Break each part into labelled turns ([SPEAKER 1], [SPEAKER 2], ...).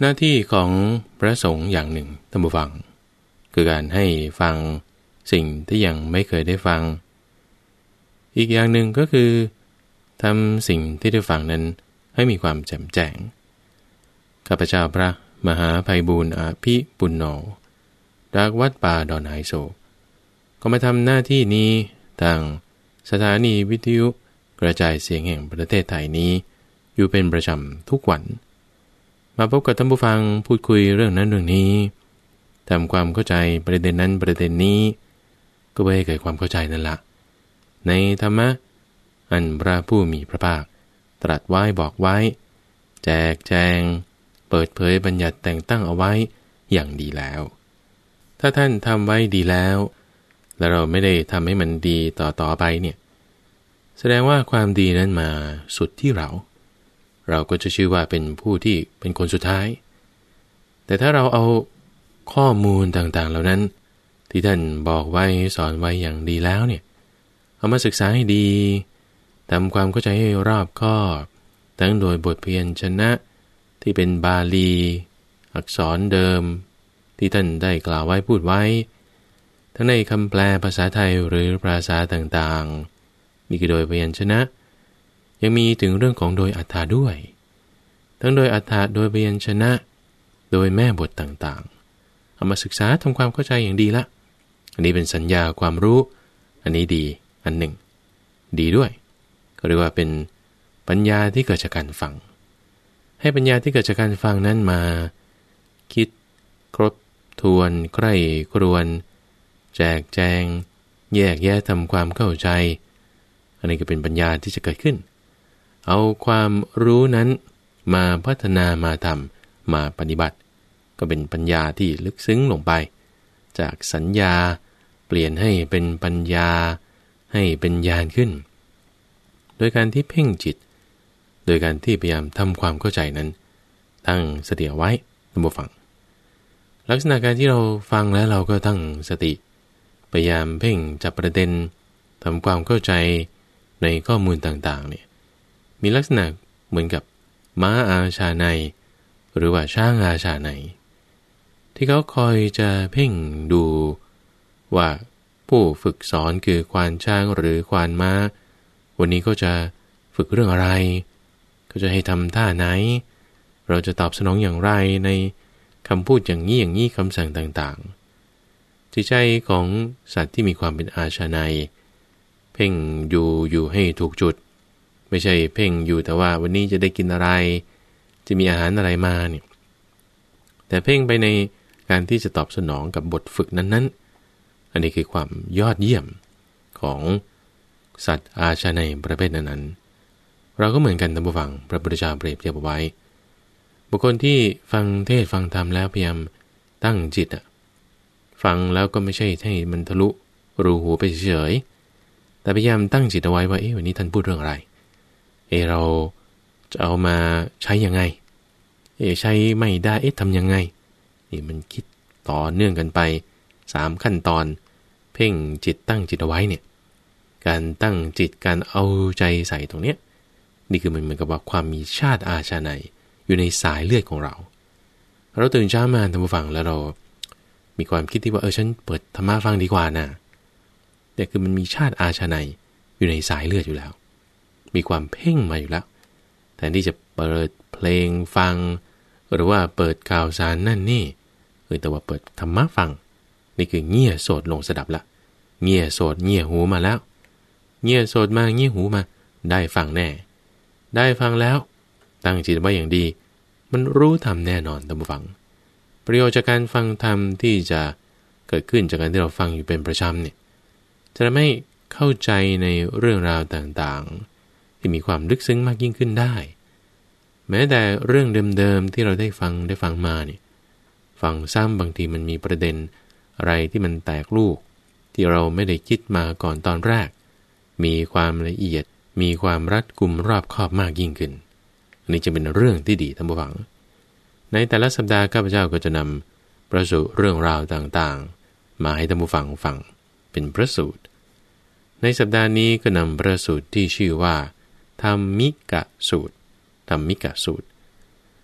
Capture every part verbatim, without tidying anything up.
[SPEAKER 1] หน้าที่ของพระสงฆ์อย่างหนึ่งท่านผู้ฟังคือการให้ฟังสิ่งที่ยังไม่เคยได้ฟังอีกอย่างหนึ่งก็คือทำสิ่งที่ได้ฟังนั้นให้มีความแจ่มแจ้งข้าพเจ้าพระมหาไพบูลย์อภิปุณโญจากวัดป่าดอนไฮโศกก็มาทำหน้าที่นี้ทางสถานีวิทยุกระจายเสียงแห่งประเทศไทยนี้อยู่เป็นประจำทุกวันมาพบกับท่านผู้ฟังพูดคุยเรื่องนั้นเรื่องนี้ทำความเข้าใจประเด็นนั้นประเด็นนี้ก็เพื่อให้เกิดความเข้าใจนั่นละในธรรมะอันพระผู้มีพระภาคตรัสไว้บอกไว้แจกแจงเปิดเผยบัญญัติแต่งตั้งเอาไว้อย่างดีแล้วถ้าท่านทำไว้ดีแล้วและเราไม่ได้ทำให้มันดีต่อต่อไปเนี่ยแสดงว่าความดีนั้นมาสุดที่เราเราก็จะชื่อว่าเป็นผู้ที่เป็นคนสุดท้ายแต่ถ้าเราเอาข้อมูลต่างๆเหล่านั้นที่ท่านบอกไว้สอนไว้อย่างดีแล้วเนี่ยเอามาศึกษาให้ดีทำความเข้าใจให้รอบคอบทั้งโดยบทเพียรชนะที่เป็นบาลีอักษรเดิมที่ท่านได้กล่าวไว้พูดไว้ทั้งในคำแปลภาษาไทยหรือภาษาต่างๆนี่คือโดยพยัญชนะยังมีถึงเรื่องของโดยอรรถะด้วยทั้งโดยอรรถะโดยพยัญชนะโดยแม่บทต่างๆเอามาศึกษาทำความเข้าใจอย่างดีละอันนี้เป็นสัญญาความรู้อันนี้ดีอันหนึ่งดีด้วยก็เรียกว่าเป็นปัญญาที่เกิดจากการฟังให้ปัญญาที่เกิดจากการฟังนั้นมาคิดครบทวนใคร่ครวญแจกแจงแยกแยะทำความเข้าใจอันนี้ก็เป็นปัญญาที่จะเกิดขึ้นเอาความรู้นั้นมาพัฒนามาทำมาปฏิบัติก็เป็นปัญญาที่ลึกซึ้งลงไปจากสัญญาเปลี่ยนให้เป็นปัญญาให้เป็นญาณขึ้นโดยการที่เพ่งจิตโดยการที่พยายามทำความเข้าใจนั้นตั้งสติเอาไว้ท่านผู้ฟังลักษณะการที่เราฟังแล้วเราก็ตั้งสติพยายามเพ่งจับประเด็นทำความเข้าใจในข้อมูลต่างๆเนี่ยมีลักษณะเหมือนกับม้าอาชาในหรือว่าช้างอาชาในที่เขาคอยจะเพ่งดูว่าผู้ฝึกสอนคือควานช้างหรือควานม้าวันนี้ก็จะฝึกเรื่องอะไรก็จะให้ทำท่าไหนเราจะตอบสนองอย่างไรในคำพูดอย่างนี้อย่างนี้คำสั่งต่างๆจิตใจของสัตว์ที่มีความเป็นอาชาในเพ่งอยู่อยู่ให้ถูกจุดไม่ใช่เพ่งอยู่แต่ว่าวันนี้จะได้กินอะไรจะมีอาหารอะไรมาเนี่ยแต่เพ่งไปในการที่จะตอบสนองกับบทฝึกนั้นๆอันนี้คือความยอดเยี่ยมของสัตว์อาชาในประเภทนั้นๆเราก็เหมือนกันท่านผู้ฟังพระพุทธเจ้าเปรียบเทียบเอาไว้บุคคลที่ฟังเทศฟังธรรมแล้วพยายามตั้งจิตอะฟังแล้วก็ไม่ใช่ให้มันทะลุรูหูไปเฉยแต่พยายามตั้งจิตเอาไว้ว่าเอ๊ะวันนี้ท่านพูดเรื่องอะไรเออเราจะเอามาใช้ยังไงเออใช้ไม่ได้เอ๊ะทำยังไงนี่มันคิดต่อเนื่องกันไปสามขั้นตอนเพ่งจิตตั้งจิตเอาไว้เนี่ยการตั้งจิตการเอาใจใส่ตรงเนี้ยนี่คือมันเหมือนกับว่าความมีชาติอาชาในอยู่ในสายเลือดของเราเราตื่นเช้ามาทำมาฟังแล้วเรามีความคิดที่ว่าเออฉันเปิดธรรมะฟังดีกว่านะแต่คือมันมีชาติอาชาในอยู่ในสายเลือดอยู่แล้วมีความเพ่งมาอยู่แล้วแทนที่จะเปิดเพลงฟังหรือว่าเปิดข่าวสารนั่นนี่เออแต่ว่าเปิดธรรมะฟังนี่คือเงี่ยโสดลงสดับละเงี่ยโสดเงี่ยหูมาแล้วเงี่ยโสดมาเงี่ยหูมาได้ฟังแน่ได้ฟังแล้วตั้งจิตไว้อย่างดีมันรู้ธรรมแน่นอนท่านผู้ฟังประโยชน์จากการฟังธรรมที่จะเกิดขึ้นจากการที่เราฟังอยู่เป็นประจำเนี่ยจะทำให้เข้าใจในเรื่องราวต่างๆที่มีความลึกซึ้งมากยิ่งขึ้นได้แม้แต่เรื่องเดิมๆที่เราได้ฟังได้ฟังมาเนี่ยฟังซ้ำบางทีมันมีประเด็นอะไรที่มันแตกลูกที่เราไม่ได้คิดมาก่อนตอนแรกมีความละเอียดมีความรัดกุมรอบคอบมากยิ่งขึ้นอันนี้จะเป็นเรื่องที่ดีท่านผู้ฟังในแต่ละสัปดาห์ข้าพเจ้าก็จะนำประสูตรเรื่องราวต่างๆมาให้ท่านผู้ฟังฟังเป็นประสูตรในสัปดาห์นี้ก็นำประสูตรที่ชื่อว่าธัมมิกะสูตรธัมมิกะสูตร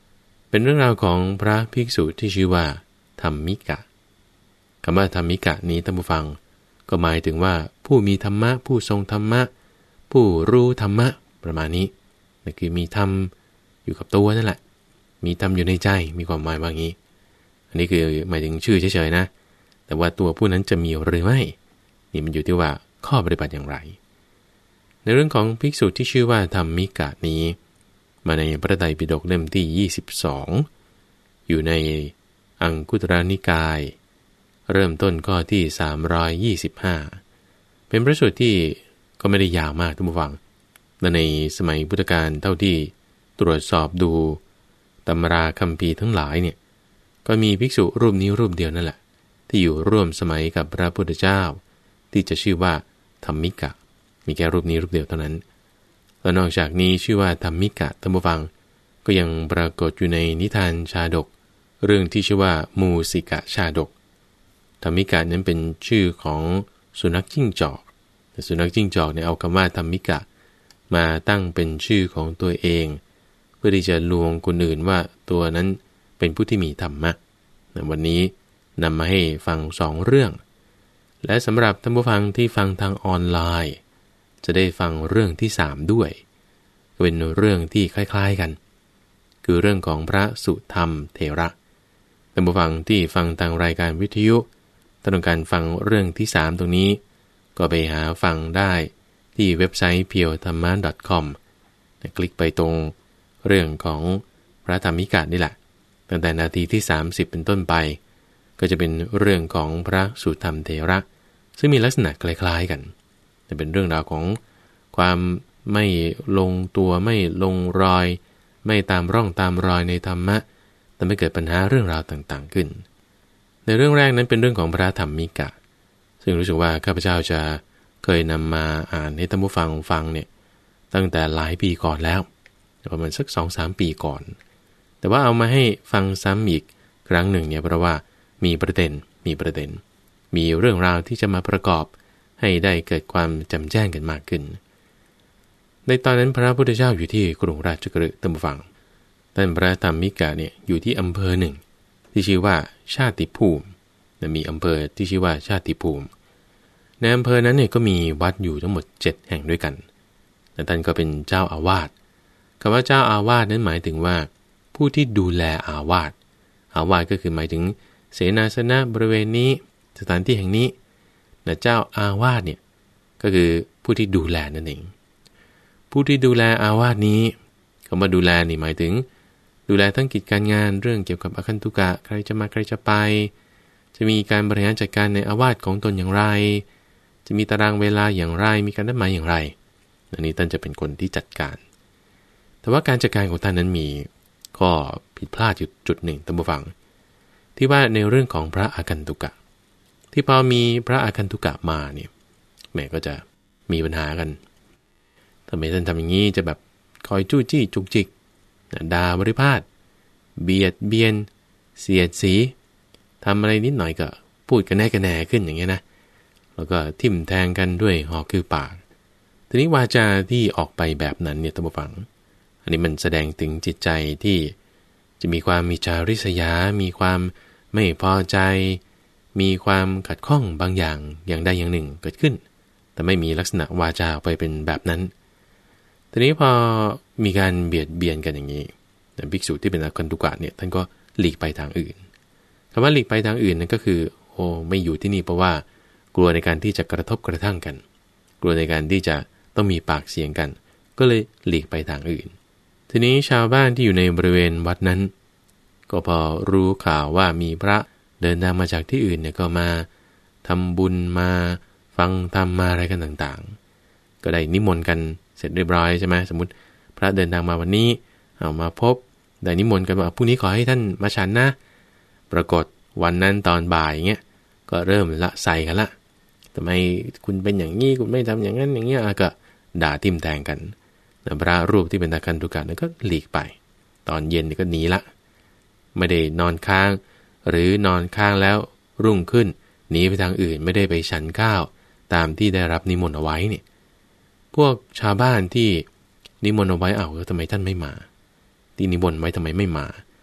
[SPEAKER 1] เป็นเรื่องราวของพระภิกษุที่ชื่อว่าธัมมิกะคำว่าธัมมิกะนี้ท่านผู้ฟังก็หมายถึงว่าผู้มีธรรมะผู้ทรงธรรมะผู้รู้ธรรมะประมาณนี้นั่นคือมีธรรมอยู่กับตัวนั่นแหละมีธรรมอยู่ในใจมีความหมายว่างี้อันนี้คือหมายถึงชื่อเฉยๆนะแต่ว่าตัวผู้นั้นจะมีหรือไม่นี่มันอยู่ที่ว่าข้อปฏิบัติอย่างไรในเรื่องของภิกษุที่ชื่อว่าธัมมิกะนี้มาในพระไตรปิฎกเล่มที่ยี่สิบสองอยู่ในอังคุตรนิกายเริ่มต้นข้อที่สามร้อยยี่สิบห้าเป็นพระสูตรที่ก็ไม่ได้ยาวมากท่านผู้ฟังและในสมัยพุทธกาลเท่าที่ตรวจสอบดูตำราคัมภีร์ทั้งหลายเนี่ยก็มีภิกษุรูปนี้รูปเดียวนั่นแหละที่อยู่ร่วมสมัยกับพระพุทธเจ้าที่จะชื่อว่าธัมมิกะมีแค่รูปนี้รูปเดียวเท่านั้นและนอกจากนี้ชื่อว่าธัมมิกะท่านผู้ฟังก็ยังปรากฏอยู่ในนิทานชาดกเรื่องที่ชื่อว่ามูสิกะชาดกธัมมิกะนั้นเป็นชื่อของสุนัขจิ้งจอกแต่สุนัขจิ้งจอกเนี่ยเอาคำว่าธัมมิกะมาตั้งเป็นชื่อของตัวเองเพื่อที่จะลวงคนอื่นว่าตัวนั้นเป็นผู้ที่มีธรรมะวันนี้นำมาให้ฟังสองเรื่องและสำหรับท่านผู้ฟังที่ฟังทางออนไลน์จะได้ฟังเรื่องที่สามด้วยเป็นเรื่องที่คล้ายๆกันคือเรื่องของพระสุธรรมเถระท่านผู้ฟังที่ฟังทางรายการวิทยุถ้าต้องการฟังเรื่องที่สามตรงนี้ก็ไปหาฟังได้ที่เว็บไซต์ เพียวธรรมะ ดอท คอม คลิกไปตรงเรื่องของพระธรรมิกะนี่แหละตั้งแต่นาทีที่สามสิบเป็นต้นไปก็จะเป็นเรื่องของพระสุธรรมเถระซึ่งมีลักษณะคล้ายๆกันแต่เป็นเรื่องราวของความไม่ลงตัวไม่ลงรอยไม่ตามร่องตามรอยในธรรมะแต่ไม่เกิดปัญหาเรื่องราวต่างๆขึ้นในเรื่องแรกนั้นเป็นเรื่องของพระธัมมิกะซึ่งรู้สึกว่าข้าพเจ้าจะเคยนำมาอ่านให้ท่านผู้ฟังฟังเนี่ยตั้งแต่หลายปีก่อนแล้วประมาณสัก สองถึงสาม ปีก่อนแต่ว่าเอามาให้ฟังซ้ำอีกครั้งหนึ่งเนี่ยเพราะว่ามีประเด็นมีประเด็นมีเรื่องราวที่จะมาประกอบให้ได้เกิดความแจ่มแจ้งกันมากขึ้นในตอนนั้นพระพุทธเจ้าอยู่ที่กรุงราชคฤห์ท่านผู้ฟังท่านพระธัมมิกะเนี่ยอยู่ที่อำเภอหนึ่งที่ชื่อว่าชาติภูมิมีอำเภอที่ชื่อว่าชาติภูมิในอำเภอนั้นเนี่ยก็มีวัดอยู่ทั้งหมดเจ็ดแห่งด้วยกันและท่านก็เป็นเจ้าอาวาสคำว่าเจ้าอาวาสนั้นหมายถึงว่าผู้ที่ดูแลอาวาสอาวาสก็คือหมายถึงเสนาสนะบริเวณนี้สถานที่แห่งนี้และเจ้าอาวาสเนี่ยก็คือผู้ที่ดูแลนั่นเองผู้ที่ดูแลอาวาสนี้คำว่าดูแลนี่หมายถึงดูแลทั้งกิจการงานเรื่องเกี่ยวกับอคันตุกะใครจะมาใครจะไปจะมีการบริหารจัดการในอาวาสของตนอย่างไรจะมีตารางเวลาอย่างไรมีการนัดหมายอย่างไรอันนี้ท่านจะเป็นคนที่จัดการแต่ว่าการจัดการของท่านนั้นมีข้อผิดพลาดอยู่จุดหนึ่งท่านผู้ฟังที่ว่าในเรื่องของพระอาคันตุกะที่พอมีพระอาคันตุกะมาเนี่ยแม่ก็จะมีปัญหากันทำไมท่านทำอย่างนี้จะแบบคอยจู้จี้จุกจิกด่าบริพาทเบียดเบียนเสียดสีทำอะไรนิดหน่อยก็พูดกันแน่กันแน่ขึ้นอย่างเงี้ยนะแล้วก็ทิ่มแทงกันด้วยหอกคือปากทีนี้วาจาที่ออกไปแบบนั้นเนี่ยท่านผู้ฟังอันนี้มันแสดงถึงจิตใจที่จะมีความมีจาริษยามีความไม่พอใจมีความขัดข้องบางอย่างอย่างใดอย่างหนึ่งเกิดขึ้นแต่ไม่มีลักษณะวาจาไปเป็นแบบนั้นทีนี้พอมีการเบียดเบียนกันอย่างนี้ภิกษุที่เป็นอาคันตุกะเนี่ยท่านก็หลีกไปทางอื่นคำว่าหลีกไปทางอื่นนั่นก็คือโอ้ไม่อยู่ที่นี่เพราะว่ากลัวในการที่จะกระทบกระทั่งกันกลัวในการที่จะต้องมีปากเสียงกันก็เลยหลีกไปทางอื่นทีนี้ชาวบ้านที่อยู่ในบริเวณวัดนั้นก็พอรู้ข่าวว่ามีพระเดินทางมาจากที่อื่นเนี่ยก็มาทำบุญมาฟังธรรมมาอะไรกันต่างๆก็ได้นิมนต์กันเสร็จเรียบร้อยใช่ไหมสมมติพระเดินทางมาวันนี้เอามาพบได้นิมนต์กันว่าพรุ่งนี้ขอให้ท่านมาฉันนะปรากฏวันนั้นตอนบ่ายเงี้ยก็เริ่มละใส่กันละทำไมคุณเป็นอย่างนี้คุณไม่ทำอย่างนั้นอย่างเงี้ยก็ด่าทิ่มแทงกันพระรูปที่เป็นอาคันตุกะนั้นก็หลีกไปตอนเย็นก็หนีละไม่ได้นอนค้างหรือนอนค้างแล้วรุ่งขึ้นหนีไปทางอื่นไม่ได้ไปฉันข้าวตามที่ได้รับนิมนต์เอาไว้เนี่ยพวกชาวบ้านที่นิมนต์เอาไว้เอาทำไมท่านไม่มาที่นิมนต์ไว้ทำไมไม่มา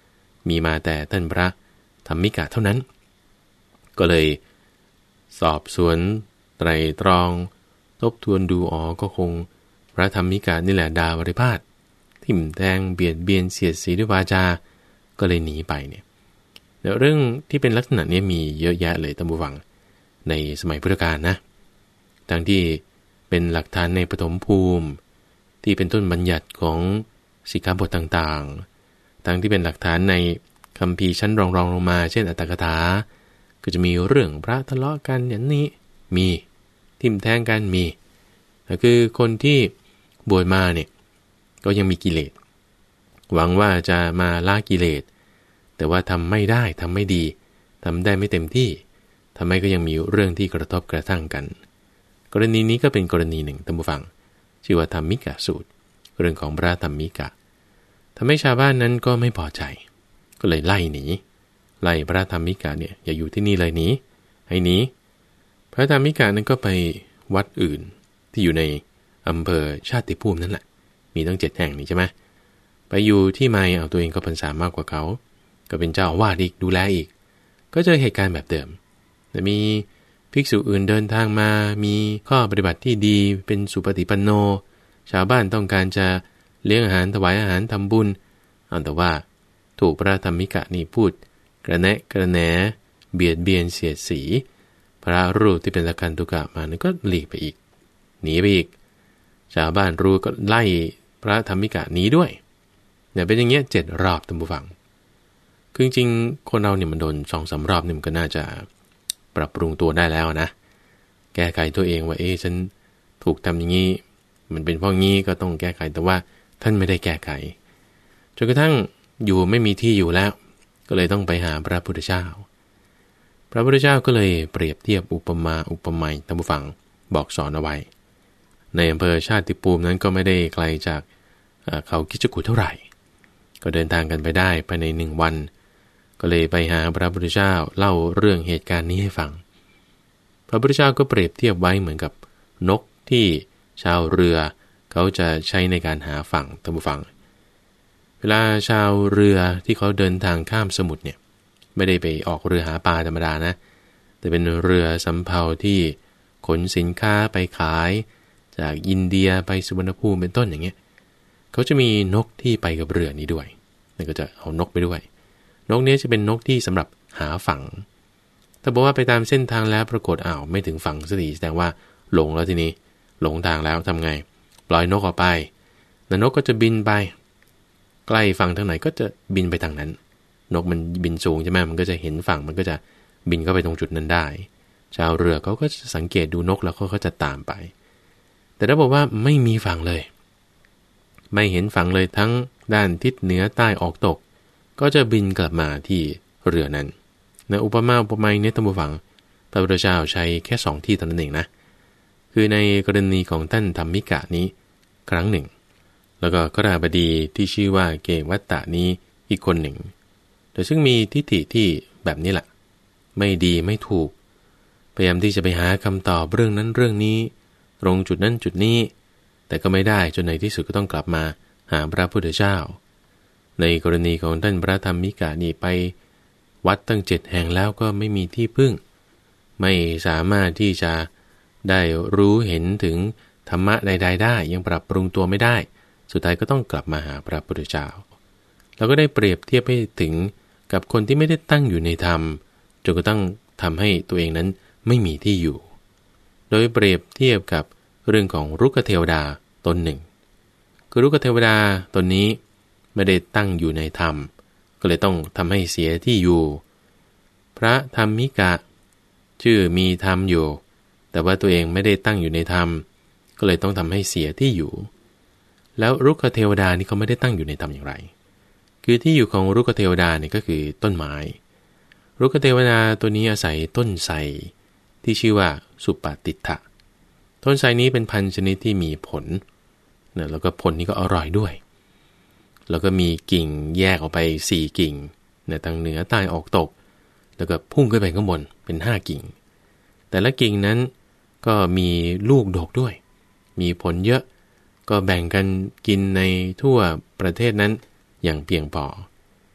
[SPEAKER 1] มีมาแต่ท่านพระธรรมิกะเท่านั้นก็เลยสอบสวนไตรตรองทบทวนดูอ๋อก็คงพระธรรมิกะนี่แหละด่าบริพาททิ่มแทงเบียดเบียนเสียดสีด้วยวาจาก็เลยหนีไปเนี่ยเรื่องที่เป็นลักษณะนี้มีเยอะแยะเลยท่านผู้ฟังในสมัยพุทธกาลนะทั้งที่เป็นหลักฐานในปฐมภูมิที่เป็นต้นบัญญัติของสิกขาบทต่างๆทั้งที่เป็นหลักฐานในคัมภีร์ชั้นรองๆลงมาเช่นอัตถกถาก็จะมีเรื่องพระทะเลาะกันอย่างนี้มีทิ่มแทงกันมีแต่คือคนที่บวชมาเนี่ยก็ยังมีกิเลสหวังว่าจะมาละกิเลสแต่ว่าทำไม่ได้ทำไม่ดีทำได้ไม่เต็มที่ทำให้ก็ยังมีเรื่องที่กระทบกระทั่งกันกรณีนี้ก็เป็นกรณีหนึ่งท่านผู้ฟังชื่อว่าธรรมิกะสูตรเรื่องของพระธรรมิกะทำให้ชาวบ้านนั้นก็ไม่พอใจก็เลยไล่หนีไล่พระธรรมิกะเนี่ยอย่าอยู่ที่นี่เลยหนีให้หนีพระธรรมิกะนั้นก็ไปวัดอื่นที่อยู่ในอำเภอชาติภูมินั่นแหละมีตั้งเจ็ดแห่งนี่ใช่ไหมไปอยู่ที่ไม่เอาตัวเองก็พรรษามากกว่าเขาก็เป็นเจ้าอาวาสอีกดูแลอีกก็เจอเหตุการณ์แบบเดิมแต่มีภิกษุอื่นเดินทางมามีข้อปฏิบัติที่ดีเป็นสุปฏิปันโนชาวบ้านต้องการจะเลี้ยงอาหารถวายอาหารทำบุญแต่ว่าถูกพระธรรมิกะนี่พูดกระแนะกระแหนเบียดเบียนเสียดสีพระรูปที่เป็นสักขันตุกะมานี่ก็หลีกไปอีกหนีไปอีกชาวบ้านรู้ก็ไล่พระธรรมิกะหนีด้วยเนี่ยเป็นอย่างเงี้ยเจ็ดรอบท่านผู้ฟังคือจริงๆคนเราเนี่ยมันโดนสองสามรอบนี่มันก็น่าจะปรับปรุงตัวได้แล้วนะแก้ไขตัวเองว่าเอ๊ะฉันถูกทำอย่างนี้มันเป็นเพราะงี้ก็ต้องแก้ไขแต่ว่าท่านไม่ได้แก้ไขจนกระทั่งอยู่ไม่มีที่อยู่แล้วก็เลยต้องไปหาพระพุทธเจ้าพระพุทธเจ้าก็เลยเปรียบเทียบอุปมาอุปไมยท่านผู้ฟังบอกสอนเอาไว้ในอำเภอชาติภูมินั้นก็ไม่ได้ไกลจากเขาคิชกุฏเท่าไหร่ก็เดินทางกันไปได้ภายในหนึ่งวันก็เลยไปหาพระพุทธเจ้าเล่าเรื่องเหตุการณ์นี้ให้ฟังพระพุทธเจ้าก็เปรียบเทียบไว้เหมือนกับนกที่ชาวเรือเขาจะใช้ในการหาฝั่งท่านผู้ฟังเวลาชาวเรือที่เขาเดินทางข้ามสมุทรเนี่ยไม่ได้ไปออกเรือหาปลาธรรมดานะแต่เป็นเรือสำเภาที่ขนสินค้าไปขายจากอินเดียไปสุวรรณภูมิเป็นต้นอย่างเงี้ยเขาจะมีนกที่ไปกับเรือนี้ด้วยนั่นก็จะเอานกไปด้วยนกนี้จะเป็นนกที่สำหรับหาฝั่งถ้าบอกว่าไปตามเส้นทางแล้วปรากฏอ้าวไม่ถึงฝั่งสักทีแสดงว่าหลงแล้วทีนี้หลงทางแล้วทำไงปล่อยนกออกไปแล้วนกก็จะบินไปใกล้ฝั่งทางไหนก็จะบินไปทางนั้นนกมันบินสูงใช่ไหมมันก็จะเห็นฝั่งมันก็จะบินเข้าไปตรงจุดนั้นได้ชาวเรือเขาก็สังเกตดูนกแล้วเขาก็จะตามไปแต่ถ้าบอกว่าไม่มีฝั่งเลยไม่เห็นฝั่งเลยทั้งด้านทิศเหนือใต้ออกตกก็จะบินกลับมาที่เรือนั้นในอุปมาอุปไมยเนี่ยท่านผู้ฟังพระพุทธเจ้าใช้แค่สองที่เท่านั้นเองนะคือในกรณีของท่านธรรมิกะนี้ครั้งหนึ่งแล้วก็กราบดีที่ชื่อว่าเกวัตตะนี้อีกคนหนึ่งแต่ซึ่งมีทิฏฐิที่แบบนี้แหละไม่ดีไม่ถูกพยายามที่จะไปหาคำตอบเรื่องนั้นเรื่องนี้ตรงจุดนั้นจุดนี้แต่ก็ไม่ได้จนในที่สุดก็ต้องกลับมาหาพระพุทธเจ้าในกรณีของท่านพระธรรมิกะนี่ไปวัดตั้งเจ็ดแห่งแล้วก็ไม่มีที่พึ่งไม่สามารถที่จะได้รู้เห็นถึงธรรมะใดๆได้ยังปรับปรุงตัวไม่ได้สุดท้ายก็ต้องกลับมาหาพระพุทธเจ้าเราก็ได้เปรียบเทียบให้ถึงกับคนที่ไม่ได้ตั้งอยู่ในธรรมจนกระทั่งทำให้ตัวเองนั้นไม่มีที่อยู่โดยเปรียบเทียบกับเรื่องของรุกขเทวดาตนหนึ่งคือรุกขเทวดาตนนี้ไม่ได้ตั้งอยู่ในธรรมก็เลยต้องทำให้เสียที่อยู่พระธรรมิกะชื่อมีธรรมอยู่แต่ว่าตัวเองไม่ได้ตั้งอยู่ในธรรมก็เลยต้องทำให้เสียที่อยู่แล้วรุกขเทวดานี่เขาไม่ได้ตั้งอยู่ในธรรมอย่างไรคือที่อยู่ของรุกขเทวดาเนี่ยก็คือต้นไม้รุกขเทวดาตัวนี้อาศัยต้นไทรที่ชื่อว่าสุปฏิทถะต้นไทรนี้เป็นพันธุ์ชนิดที่มีผลนะแล้วก็ผลนี้ก็อร่อยด้วยแล้วก็มีกิ่งแยกออกไปสี่กิ่งเนี่ยทางเหนือใต้ออกตกแล้วก็พุ่งขึ้นไปข้างบนเป็นห้ากิ่งแต่ละกิ่งนั้นก็มีลูกดกด้วยมีผลเยอะก็แบ่งกันกินในทั่วประเทศนั้นอย่างเพียงพอ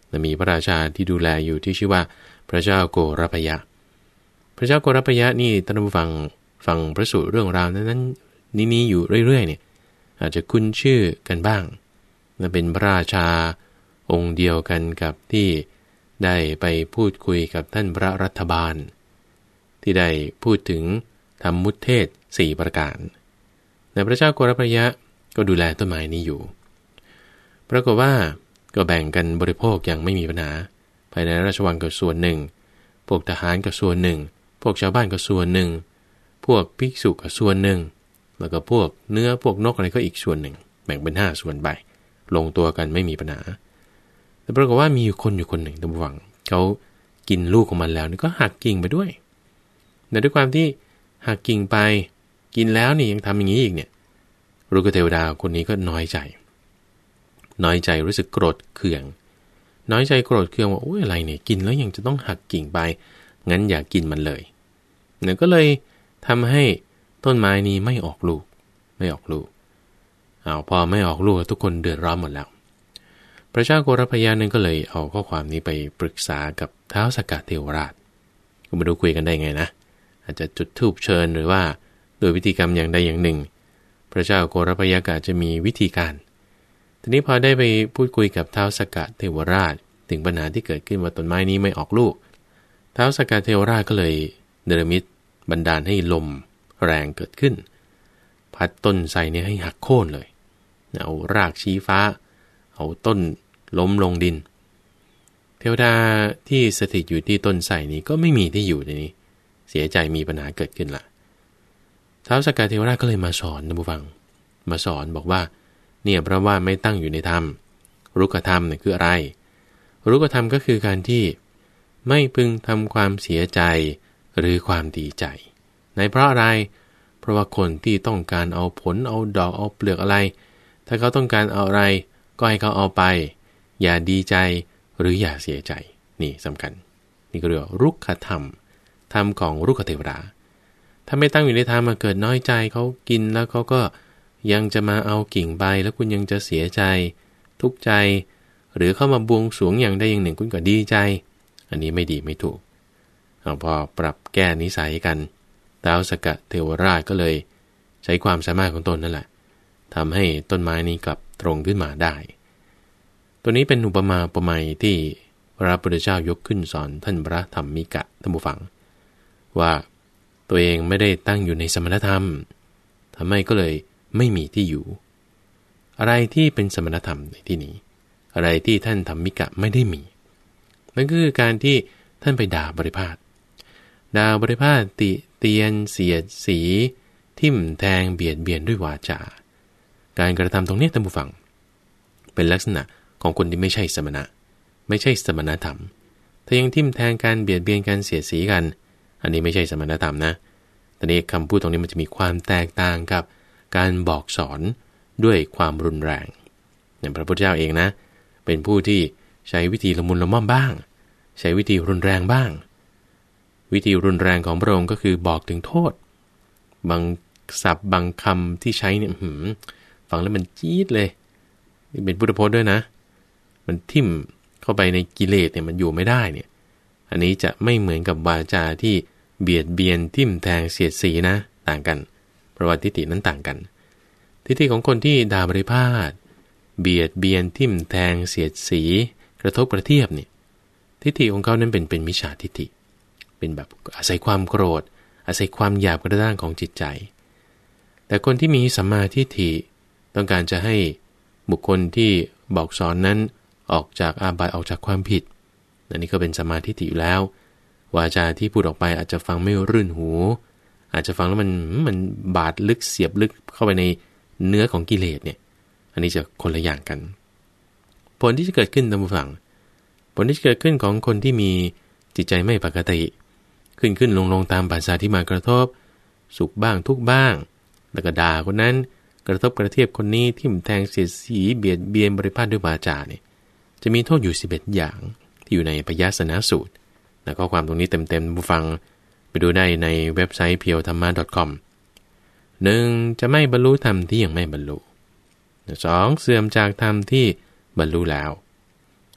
[SPEAKER 1] มีพระราชาที่ดูแลอยู่ที่ชื่อว่าพระเจ้าโกรพยะพระเจ้าโกรพยะนี่ท่านผู้ฟังฟังพระสูตรเรื่องราวนั้นนี้นี้อยู่เรื่อยๆเนี่ยอาจจะคุ้นชื่อกันบ้างและเป็นพระราชาองค์เดียวกันกับที่ได้ไปพูดคุยกับท่านพระรัฐบาลที่ได้พูดถึงธรรมมุตเทศสี่ประการแต่พระเจ้าโกรพยะก็ดูแลต้นไม้นี้อยู่ปรากฏว่าก็แบ่งกันบริโภคอย่างไม่มีปัญหาภายในราชวังก็ส่วนหนึ่งพวกทหารก็ส่วนหนึ่งพวกชาวบ้านก็ส่วนหนึ่งพวกภิกษุก็ส่วนหนึ่งแล้วก็พวกเนื้อพวกนกอะไรก็อีกส่วนหนึ่งแบ่งเป็นห้าส่วนไปลงตัวกันไม่มีปัญหาแต่ปรากฏว่ามีอยู่คนอยู่คนหนึ่งตะวังเขากินลูกของมันแล้วนี่ก็หักกิ่งไปด้วยแต่ด้วยความที่หักกิ่งไปกินแล้วนี่ยังทำอย่างนี้อีกเนี่ยรุกเทวดาคนนี้ก็น้อยใจน้อยใจรู้สึกโกรธเคืองน้อยใจโกรธเคืองว่าโอ้ยอะไรเนี่ยกินแล้วยังจะต้องหักกิ่งไปงั้นอย่ากินมันเลยเนี่ยก็เลยทำให้ต้นไม้นี้ไม่ออกลูกไม่ออกลูกเอาพอไม่ออกลูกทุกคนเดือดร้อนหมดแล้วพระเจ้าโกรพยะนึงก็เลยเอาข้อความนี้ไปปรึกษากับท้าวสักกะเทวราชก็มาดูคุยกันได้ไงนะอาจจะจุดธูปเชิญหรือว่าโดยวิธีกรรมอย่างใดอย่างหนึ่งพระเจ้าโกรพยะก็อาจจะมีวิธีการทีนี้พอได้ไปพูดคุยกับท้าวสักกะเทวราชถึงปัญหาที่เกิดขึ้นว่าต้นไม้นี้ไม่ออกลูกท้าวสักกะเทวราชก็เลยเนรมิตบันดาลให้ลมแรงเกิดขึ้นพัดต้นไทรนี้ให้หักโค่นเลยเอารากชี้ฟ้าเอาต้นล้มลงดินเทวดาที่สถิตอยู่ที่ต้นไทรนี้ก็ไม่มีที่อยู่ในนี้เสียใจมีปัญหาเกิดขึ้นละท้าวสักกะเทวราชก็เลยมาสอนนะผู้ฟังมาสอนบอกว่าเนี่ยเพราะว่าไม่ตั้งอยู่ในธรรมรุกธรรมเนี่ยคืออะไรรุกธรรมก็คือการที่ไม่พึงทำความเสียใจหรือความดีใจในเพราะอะไรเพราะว่าคนที่ต้องการเอาผลเอาดอกเอาเปลือกอะไรถ้าเขาต้องการเอาอะไรก็ให้เขาเอาไปอย่าดีใจหรืออย่าเสียใจนี่สำคัญนี่ก็เรียกว่ารุกขธรรมธรรมของรุกขเทวดาถ้าไม่ตั้งอยู่ในธรรมมาเกิดน้อยใจเขากินแล้วเขาก็ยังจะมาเอากิ่งใบแล้วคุณยังจะเสียใจทุกข์ใจหรือเข้ามาบวงสรวงอย่างใดอย่างหนึ่งคุณก็ดีใจอันนี้ไม่ดีไม่ถูกเอาพอปรับแก้นิสัยกันท้าวสักกะเทวราชก็เลยใช้ความสามารถของตนนั่นแหละทำให้ต้นไม้นี้กลับตรงขึ้นมาได้ตัวนี้เป็นอุปมาอุปไมยที่พระพุทธเจ้ายกขึ้นสอนท่านพระธรรมิกะท่านผู้ฟังว่าตัวเองไม่ได้ตั้งอยู่ในสมณธรรมทำให้ก็เลยไม่มีที่อยู่อะไรที่เป็นสมณธรรมในที่นี้อะไรที่ท่านธรรมิกะไม่ได้มีนั่นก็คือการที่ท่านไปด่าบริพาทด่าบริพาทติเตียนเสียดสีทิ่มแทงเบียดเบียนด้วยวาจาการกระทำตรงนี้ท่านผู้ฟังเป็นลักษณะของคนที่ไม่ใช่สมณะไม่ใช่สมณธรรมถ้ายังทิ่มแทงการเบียดเบียนการเสียดสีกันอันนี้ไม่ใช่สมณธรรมนะแต่นี้คำพูดตรงนี้มันจะมีความแตกต่างกับการบอกสอนด้วยความรุนแรงอย่างพระพุทธเจ้าเองนะเป็นผู้ที่ใช้วิธีละมุนละม่อมบ้างใช้วิธีรุนแรงบ้างวิธีรุนแรงของพระองค์ก็คือบอกถึงโทษบางศัพท์บางคำที่ใช้เนี่ยหืมฟังแล้วมันจี๊ดเลยนี่เป็นพุทธพจน์ด้วยนะมันทิ่มเข้าไปในกิเลสเนี่ยมันอยู่ไม่ได้เนี่ยอันนี้จะไม่เหมือนกับวาจาที่เบียดเบียนทิ่มแทงเสียดสีนะต่างกันเพราะว่าทิฏฐินั้นต่างกันทิฏฐิของคนที่ด่าบริพาทเบียดเบียนทิ่มแทงเสียดสีกระทบกระเทียบเนี่ยทิฏฐิของเขานั้นเป็นเป็นมิจฉาทิฏฐิเป็นแบบอาศัยความโกรธอาศัยความหยาบกระด้างของจิตใจแต่คนที่มีสัมมาทิฏฐิต้องการจะให้บุคคลที่บอกสอนนั้นออกจากอาบัติออกจากความผิดอันนี้ก็เป็นสัมมาทิฏฐิอยู่แล้ววาจาที่พูดออกไปอาจจะฟังไม่รื่นหูอาจจะฟังแล้วมันมันบาดลึกเสียบลึกเข้าไปในเนื้อของกิเลสเนี่ยอันนี้จะคนละอย่างกันผลที่จะเกิดขึ้นตามผู้ฟังผลที่จะเกิดขึ้นของคนที่มีจิตใจไม่ปกติขึ้นขึ้นลงลงตามปัจจัยที่มากระทบสุขบ้างทุกบ้างแล้วก็ด่าคนนั้นกระทบกระเทียบคนนี้ทิ่มแทงเสียดสีเบียดเบียนบริพาทด้วยวาจาเนี่ยจะมีโทษอยู่สิบเอ็ดอย่างที่อยู่ในพยัสสนะสูตรและข้อความตรงนี้เต็มๆผู้ฟังไปดูได้ในเว็บไซต์ เพียวธรรมะ .com หนึ่งจะไม่บรรลุธรรมที่ยังไม่บรรลุสองเสื่อมจากธรรมที่บรรลุแล้ว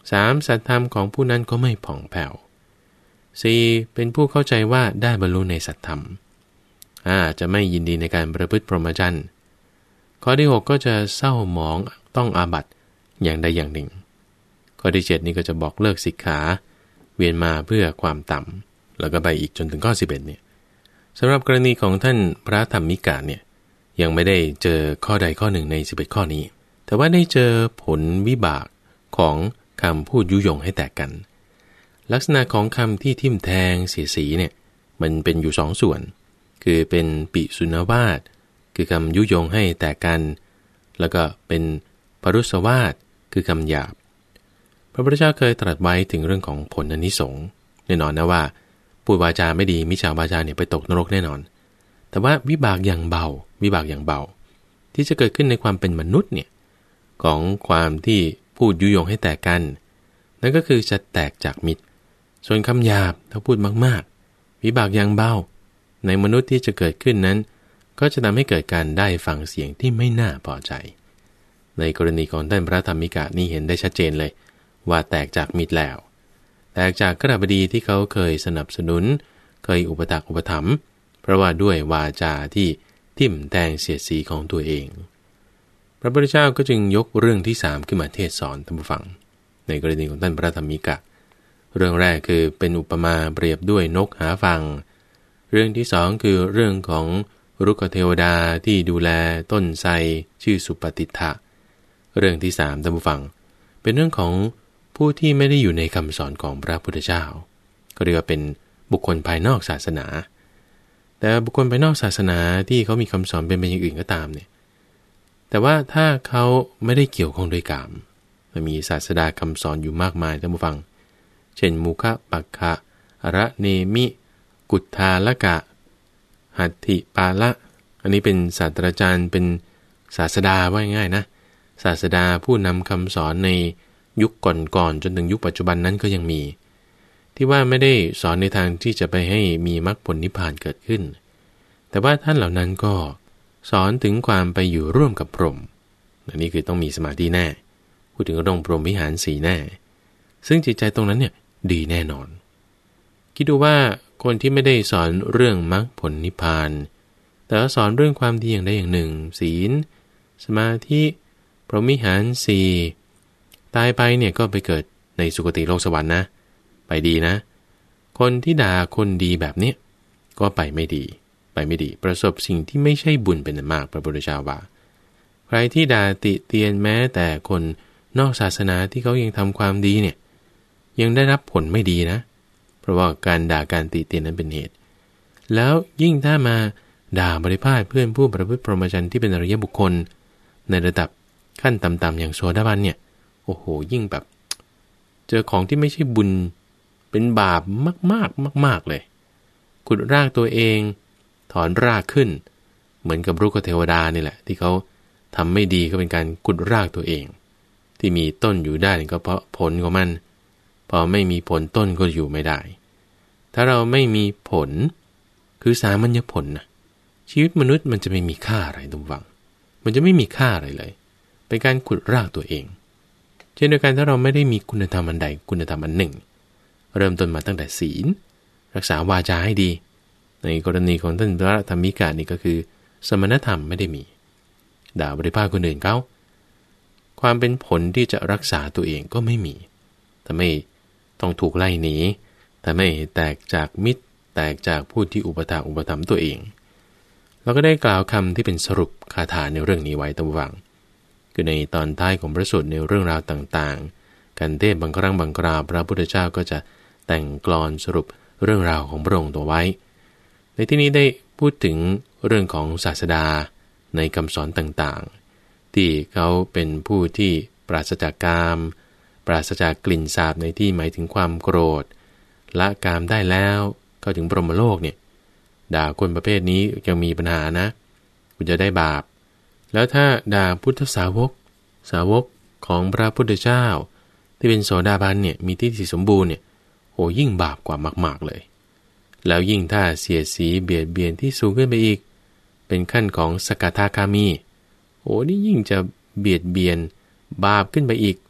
[SPEAKER 1] สามสัตธรรมของผู้นั้นก็ไม่ผ่องแผ้วสี่เป็นผู้เข้าใจว่าได้บรรลุในสัตธรรมห้าจะไม่ยินดีในการประพฤติพรหมจรรย์ข้อที่หกก็จะเศร้าหมองต้องอาบัติอย่างใดอย่างหนึ่งข้อที่เจ็ดนี่ก็จะบอกเลิกสิกขาเวียนมาเพื่อความต่ำแล้วก็ไปอีกจนถึงข้อสิบเอ็ดเนี่ยสำหรับกรณีของท่านพระธรรมิกาเนี่ยยังไม่ได้เจอข้อใดข้อหนึ่งในสิบเอ็ดข้อนี้แต่ว่าได้เจอผลวิบากของคำพูดยุยงให้แตกกันลักษณะของคำที่ทิ่มแทงเสียสีเนี่ยมันเป็นอยู่สองส่วนคือเป็นปิสุนวาทคือคำยุยงให้แตกกันแล้วก็เป็นปรุสวาทคือคำหยาบพระพุทธเจ้าเคยตรัสไว้ถึงเรื่องของผลอานิสงส์แน่นอนนะว่าพูดวาจาไม่ดีมิจฉาวาจาเนี่ยไปตกนรกแน่นอนแต่ว่าวิบากอย่างเบาวิบากอย่างเบาที่จะเกิดขึ้นในความเป็นมนุษย์เนี่ยของความที่พูดยุยงให้แตกกันนั่นก็คือจะแตกจากมิตรส่วนคำหยาบถ้าพูดมากๆวิบากอย่างเบาในมนุษย์ที่จะเกิดขึ้นนั้นก็จะทำให้เกิดการได้ฟังเสียงที่ไม่น่าพอใจในกรณีของท่านพระธรรมิกานี่เห็นได้ชัดเจนเลยว่าแตกจากมิตรแล้วแตกจากกระบดีที่เขาเคยสนับสนุนเคยอุปถัมภ์อุปถัมภ์เพราะว่าด้วยวาจาที่ทิ่มแทงเสียดสีของตัวเองพระพุทธเจ้าก็จึงยกเรื่องที่สามขึ้นมาเทศสอนท่านผู้ฟังในกรณีของท่านพระธรรมิกะเรื่องแรกคือเป็นอุปมาเปรียบด้วยนกหาฟังเรื่องที่สองคือเรื่องของรุกขเทวดาที่ดูแลต้นไทรชื่อสุปฏิทะเรื่องที่สามท่านผู้ฟังเป็นเรื่องของผู้ที่ไม่ได้อยู่ในคำสอนของพระพุทธเจ้าก็เรียกว่าเป็นบุคคลภายนอกศาสนาแต่บุคคลภายนอกศาสนาที่เขามีคำสอนเป็นไปอย่างอื่นก็ตามเนี่ยแต่ว่าถ้าเขาไม่ได้เกี่ยวข้องด้วยกามมันมีศาสดาคำสอนอยู่มากมายท่านผู้ฟังเช่นมุขะปักขะอระเนมิกุฏทาละกะหัตถิปาละอันนี้เป็นศาสตราจารย์เป็นศาสดาว่าง่ายๆนะศาสดาผู้นำคำสอนในยุคก่อนๆจนถึงยุคปัจจุบันนั้นก็ยังมีที่ว่าไม่ได้สอนในทางที่จะไปให้มีมรรคผลนิพพานเกิดขึ้นแต่ว่าท่านเหล่านั้นก็สอนถึงความไปอยู่ร่วมกับพรหมอันนี้คือต้องมีสมาธิแน่พูดถึงเรื่องพรหมวิหารสีแน่ซึ่งจิตใจตรงนั้นเนี่ยดีแน่นอนคิดดูว่าคนที่ไม่ได้สอนเรื่องมรรคผลนิพพานแต่สอนเรื่องความดีอย่างใดอย่างหนึ่งศีลสมาธิพรหมวิหารสี่ตายไปเนี่ยก็ไปเกิดในสุคติโลกสวรรค์นะไปดีนะคนที่ด่าคนดีแบบนี้ก็ไปไม่ดีไปไม่ดีประสบสิ่งที่ไม่ใช่บุญเป็นอันมากพระพุทธเจ้าว่าใครที่ด่าติเตียนแม้แต่คนนอกศาสนาที่เขายังทำความดีเนี่ยยังได้รับผลไม่ดีนะเพราะว่าการด่าการติเตียนนั้นเป็นเหตุแล้วยิ่งถ้ามาด่าบริพาทเพื่อนผู้ประพฤติพรหมจรรย์ที่เป็นอริยบุคคลในระดับขั้นต่ำๆอย่างโสดาบันเนี่ยโอ้โหยิ่งแบบเจอของที่ไม่ใช่บุญเป็นบาปมากๆมากๆเลยขุดรากตัวเองถอนรากขึ้นเหมือนกับรุกขเทวดานี่แหละที่เขาทำไม่ดีก็เป็นการขุดรากตัวเองที่มีต้นอยู่ได้ก็เพราะผลของมันพอไม่มีผลต้นก็อยู่ไม่ได้ถ้าเราไม่มีผลคือสามัญญผลนะชีวิตมนุษย์มันจะไม่มีค่าอะไรทุกฝังมันจะไม่มีค่าอะไรเลยเป็นการขุดรากตัวเองเช่นเดียวกันถ้าเราไม่ได้มีคุณธรรมอันใดคุณธรรมอันหนึ่งเริ่มต้นมาตั้งแต่ศีลรักษาวาจาให้ดีในกรณีของท่านพระธรรมิกานี่ก็คือสมณธรรมไม่ได้มีด่าบริพาทคนอื่นเขาความเป็นผลที่จะรักษาตัวเองก็ไม่มีทำให้ต้องถูกไล่หนีทำให้แตกจากมิตรแตกจากผู้ที่อุปถากอุปถัมภ์ตัวเองเราก็ได้กล่าวคำที่เป็นสรุปคาถาในเรื่องนี้ไว้ตั้งวังคือในตอนท้ายของพระสูตรในเรื่องราวต่างๆการเทศบางครั้งบางคราวพระพุทธเจ้าก็จะแต่งกลอนสรุปเรื่องราวของพระองค์ตัวไว้ในที่นี้ได้พูดถึงเรื่องของศาสดาในคำสอนต่างๆที่เขาเป็นผู้ที่ปราศจากกามปราศจากกลิ่นสาบในที่หมายถึงความโกรธละกามได้แล้วเข้าถึงพรหมโลกเนี่ยด่าคนประเภทนี้ยังมีปัญหานะคุณจะได้บาปแล้วถ้าด่าพุทธสาวกสาวกของพระพุทธเจ้าที่เป็นโสดาบันเนี่ยมีทิฏฐิสมบูรณ์เนี่ยโหยิ่งบาปกว่ามากๆเลยแล้วยิ่งถ้าเสียดสีเบียดเบียนที่สูงขึ้นไปอีกเป็นขั้นของสกทาคามีโหนี่ยิ่งจะเบียดเบียนบาปขึ้นไปอีก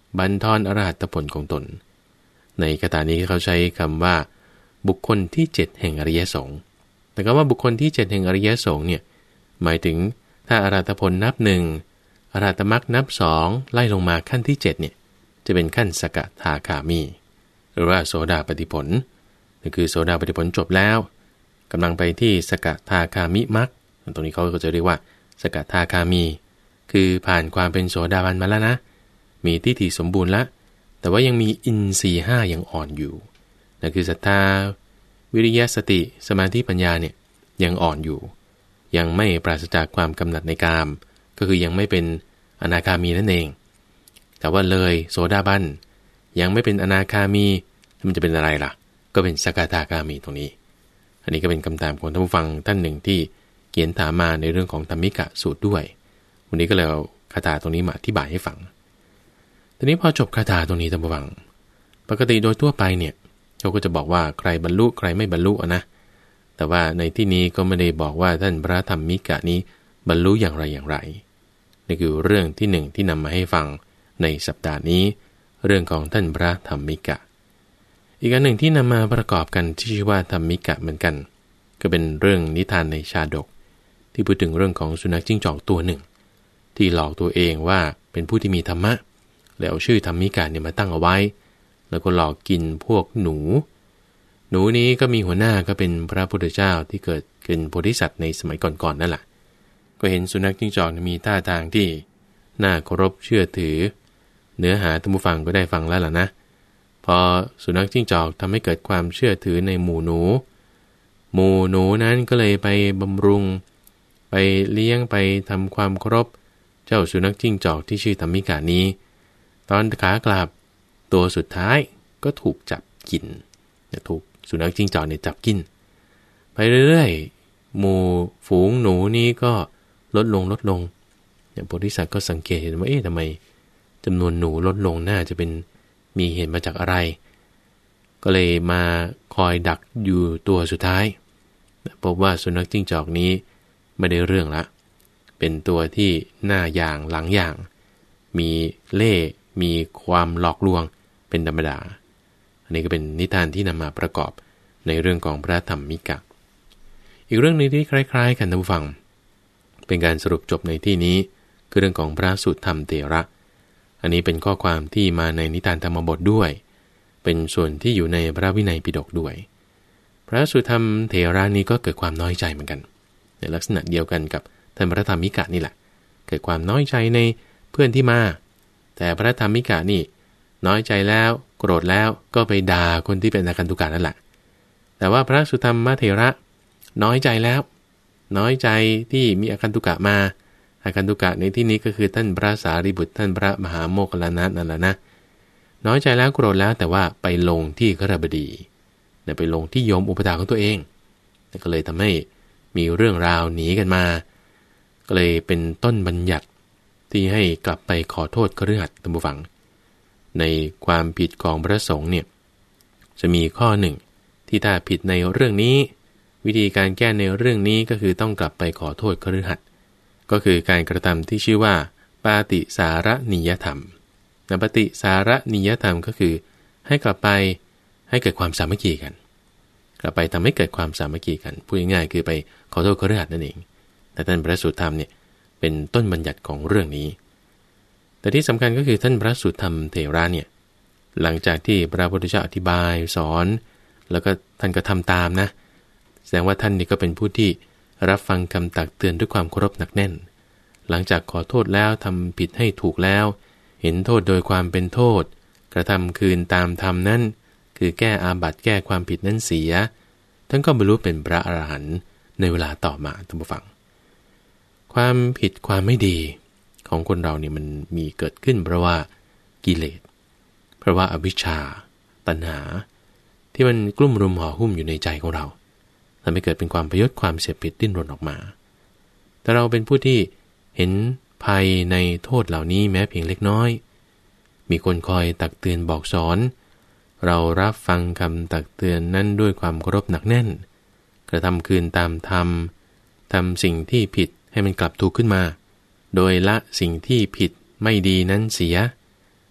[SPEAKER 1] บั่นทอนอรหัตผลของตนในคาถานี้เขาใช้คำว่าบุคคลที่เจ็ดแห่งอริยสงฆ์แต่คำว่าบุคคลที่เจ็ดแห่งอริยสงฆ์เนี่ยหมายถึงถ้าอรหัตผลนับหนึ่งอรหัตมรรคนับสองไล่ลงมาขั้นที่เจ็ดเนี่ยจะเป็นขั้นสกทาคามีหรือว่าโสดาปัตติผลนั่นคือโสดาปัตติผลจบแล้วกำลังไปที่สกทาคามิมรรคตรงนี้เขาก็จะเรียกว่าสกทาคามีคือผ่านความเป็นโสดาบันมาแล้วนะมีทิฏฐิสมบูรณ์แล้วแต่ว่ายังมีอินทรีย์ห้ายังอ่อนอยู่นั่นคือศรัทธาวิริยะสติสมาธิปัญญาเนี่ยยังอ่อนอยู่ยังไม่ปราศจากความกำหนัดในกามก็คือยังไม่เป็นอนาคามีนั่นเองแต่ว่าเลยโสดาบันยังไม่เป็นอนาคามีมันจะเป็นอะไรล่ะก็เป็นสกทาคามีตรงนี้อันนี้ก็เป็นคำถามของท่านผู้ฟังท่านหนึ่งที่เขียนถามมาในเรื่องของธรรมิกะสูตรด้วยวันนี้ก็เลยเอาคาถาตรงนี้มาอธิบายให้ฟังทีนี้พอจบคาถาตรงนี้ท่านผู้ฟังปกติโดยทั่วไปเนี่ยเขาก็จะบอกว่าใครบรรลุใครไม่บรรลุนะแต่ว่าในที่นี้ก็ไม่ได้บอกว่าท่านพระธรรมิกะนี้บรรลุอย่างไรอย่างไรนี่คือเรื่องที่หนึ่งที่นำมาให้ฟังในสัปดาห์นี้เรื่องของท่านพระธรรมิกะอีกอันหนึ่งที่นำมาประกอบกันที่ชื่อว่าธรรมิกะเหมือนกันก็เป็นเรื่องนิทานในชาดกที่พูดถึงเรื่องของสุนัขจิ้งจอกตัวหนึ่งที่หลอกตัวเองว่าเป็นผู้ที่มีธรรมะแล้วเอาชื่อธรรมิกะเนี่ยมาตั้งเอาไว้แล้วก็หลอกกินพวกหนูหนูนี้ก็มีหัวหน้าก็เป็นพระพุทธเจ้าที่เกิดเป็นโพธิสัตว์ในสมัยก่อนๆ น, นั่นแหละก็เห็นสุนัขจิ้งจอกมีท่าทางที่น่าเคารพเชื่อถือเนื้อหาท่านผู้ฟังก็ได้ฟังแล้วล่ะนะพอสุนัขจิ้งจอกทำให้เกิดความเชื่อถือในหมู่หนูหมู่หนูนั้นก็เลยไปบำรุงไปเลี้ยงไปทำความเคารพเจ้าสุนัขจิ้งจอกที่ชื่อธรรมิกานี้ตอนขากลับตัวสุดท้ายก็ถูกจับกินถูกสุนัขจิ้งจอกเนี่ยจับกินไปเรื่อยๆหมู่ฝูงหนูนี้ก็ลดลงลดลงอย่างโพธิสัตว์ก็สังเกตเห็นว่าเอ๊ะทำไมจำนวนหนูลดลงน่าจะเป็นมีเหตุมาจากอะไรก็เลยมาคอยดักอยู่ตัวสุดท้ายพบว่าสุนัขจิ้งจอกนี้ไม่ได้เรื่องละเป็นตัวที่หน้าอย่างหลังอย่างมีเล่ห์มีความหลอกลวงเป็นธรรมดาอันนี้ก็เป็นนิทานที่นำมาประกอบในเรื่องของพระธรรมิกะอีกเรื่องนึงที่คล้ายๆกันท่านผู้ฟังเป็นการสรุปจบในที่นี้คือเรื่องของพระสุตธรรมเถระอันนี้เป็นข้อความที่มาในนิทานธรรมบทด้วยเป็นส่วนที่อยู่ในพระวินัยปิฎกด้วยพระสุตธรรมเถระนี้ก็เกิดความน้อยใจเหมือนกันในลักษณะเดียวกันกับท่านพระธรรมิกะนี่แหละเกิดความน้อยใจในเพื่อนที่มาแต่พระธรรมิกะนี่น้อยใจแล้วโกรธแล้วก็ไปด่าคนที่เป็นอาคันตุกะนั่นแหละแต่ว่าพระสุตธรรมเถระน้อยใจแล้วน้อยใจที่มีอาคันตุกะมาอาคันตุกะในที่นี้ก็คือท่านพระสารีบุตรท่านพระมหาโมคคัลลานะนั่นแหละนะน้อยใจแล้วโกรธแล้วแต่ว่าไปลงที่คฤบดีไปลงที่โยมอุปถาของตัวเองก็เลยทำให้มีเรื่องราวหนีกันมาก็เลยเป็นต้นบัญญัติที่ให้กลับไปขอโทษคฤหัสถ์ท่านผู้ฟังในความผิดของพระสงฆ์เนี่ยจะมีข้อหนึ่งที่ถ้าผิดในเรื่องนี้วิธีการแก้ในเรื่องนี้ก็คือต้องกลับไปขอโทษคฤหัสถ์ก็คือการกระทำที่ชื่อว่าปาติสารนิยธรรมปาติสารนิยธรรมก็คือให้กลับไปให้เกิดความสามัคคีกันกลับไปทำให้เกิดความสามัคคีกันพูดง่ายๆคือไปขอโทษคฤหัสถ์นั่นเองแต่ท่านพระสุตธรรมเนี่ยเป็นต้นบัญญัติของเรื่องนี้แต่ที่สำคัญก็คือท่านพระสุตธรรมเถระเนี่ยหลังจากที่พระพุทธเจ้าอธิบายสอนแล้วก็ท่านก็ทำตามนะแสดงว่าท่านนี่ก็เป็นผู้ที่รับฟังคำตักเตือนด้วยความเคารพหนักแน่นหลังจากขอโทษแล้วทำผิดให้ถูกแล้วเห็นโทษโดยความเป็นโทษกระทำคืนตามธรรมนั้นคือแก้อาบัติแก้ความผิดนั้นเสียท่านก็บรรลุเป็นพระอรหันต์ในเวลาต่อมาท่านผู้ฟังความผิดความไม่ดีของคนเราเนี่ยมันมีเกิดขึ้นเพราะว่ากิเลสเพราะว่าอวิชชาตัณหาที่มันกลุ่มรุมห่อหุ้มอยู่ในใจของเราทำให้เกิดเป็นความพยศความเสียผิดดิ้นรนออกมาแต่เราเป็นผู้ที่เห็นภัยในโทษเหล่านี้แม้เพียงเล็กน้อยมีคนคอยตักเตือนบอกสอนเรารับฟังคำตักเตือนนั้นด้วยความเคารพหนักแน่นกระทำคืนตามธรรมทำสิ่งที่ผิดให้มันกลับถูกขึ้นมาโดยละสิ่งที่ผิดไม่ดีนั้นเสีย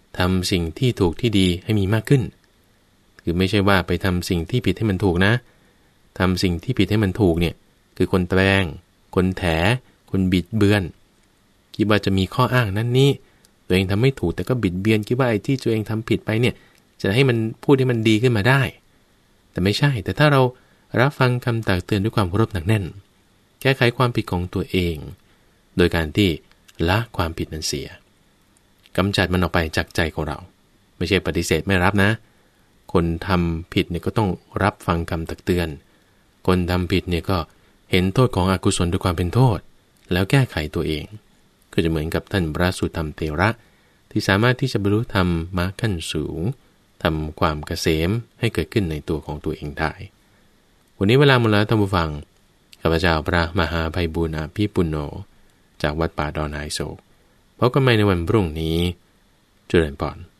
[SPEAKER 1] ทำสิ่งที่ถูกที่ดีให้มีมากขึ้นคือไม่ใช่ว่าไปทำสิ่งที่ผิดให้มันถูกนะทำสิ่งที่ผิดให้มันถูกเนี่ยคือคนแปลงคนแถคนบิดเบือนคิดว่าจะมีข้ออ้างนั้นนี้ตัวเองทำไม่ถูกแต่ก็บิดเบือนคิดว่าไอ้ที่ตัวเองทำผิดไปเนี่ยจะให้มันพูดให้มันดีขึ้นมาได้แต่ไม่ใช่แต่ถ้าเรารับฟังคำตักเตือนด้วยความเคารพหนักแน่นแก้ไขความผิดของตัวเองโดยการที่ละความผิดนั้นเสียกำจัดมันออกไปจากใจของเราไม่ใช่ปฏิเสธไม่รับนะคนทำผิดเนี่ยก็ต้องรับฟังคำตักเตือนคนทำผิดเนี่ยก็เห็นโทษของอกุศลด้วยความเป็นโทษแล้วแก้ไขตัวเองก็จะเหมือนกับท่านพระสุธรรมเถระที่สามารถที่จะบรรลุธรรมมาขั้นสูงทำความเกษมให้เกิดขึ้นในตัวของตัวเองได้วันนี้เวลาหมดแล้วท่านผู้ฟังข้าพเจ้าพระมหาไพบูลย์อภิปุณโญจากวัดป่าดอนไฮโศกพบกันใหม่ในวันพรุ่งนี้เจริญพร